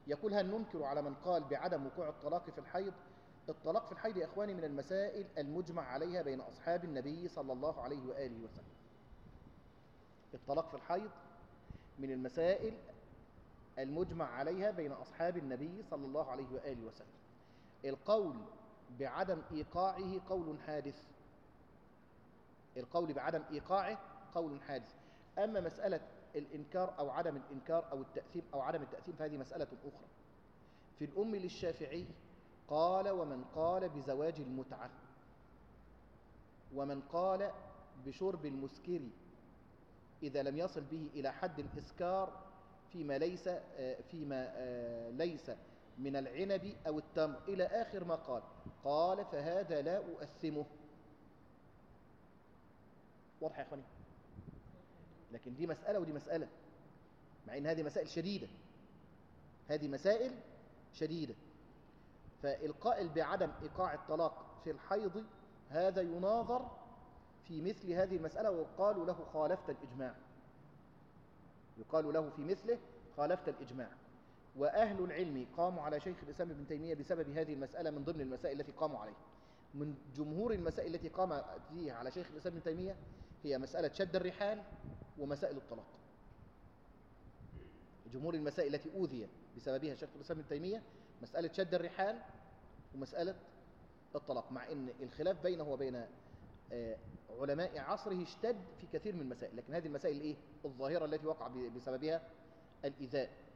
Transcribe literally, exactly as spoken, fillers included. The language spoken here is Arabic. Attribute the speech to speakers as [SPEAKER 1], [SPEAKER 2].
[SPEAKER 1] يقول هل ننكر على من قال بعدم وقوع الطلاق في الحيض؟ الطلاق في الحيض يا إخواني من المسائل المجمع عليها بين أصحاب النبي صلى الله عليه وآله وسلم. الطلاق في الحيض من المسائل المجمع عليها بين أصحاب النبي صلى الله عليه وآله وسلم. القول بعدم إيقاعه قول حادث، القول بعدم إيقاعه قول حادث. أما مسألة الإنكار أو عدم الإنكار أو التأثيم أو عدم التأثيم فهذه مسألة أخرى. في الأم للشافعي قال ومن قال بزواج المتعة، ومن قال بشرب المسكر إذا لم يصل به إلى حد الإسكار فيما ليس فيما ليس من العنب أو التمر إلى آخر ما قال، قال فهذا لا أؤثمه. واضح يا إخواني؟ لكن دي مسألة ودي مسألة، مع إن هذه مسائل شديدة، هذه مسائل شديدة. فالقائل بعدم إيقاع الطلاق في الحيض هذا يناظر في مثل هذه المسألة ويقال له خالفت الإجماع، يقال له في مثله خالفت الإجماع. وأهل العلم قاموا على شيخ الإسلام ابن تيمية بسبب هذه المسألة من ضمن المسائل التي قاموا عليها. من جمهور المسائل التي قام فيها على شيخ الإسلام ابن تيمية هي مسألة شد الرحال ومسائل الطلاق. جمهور المسائل التي أوذي بسببها شيخ الإسلام ابن تيمية مسألة شد الرحال ومسألة الطلاق، مع أن الخلاف بينه وبين علماء عصره اشتد في كثير من المسائل، لكن هذه المسائل الإيه؟ الظاهرة التي وقع بسببها الإيذاء.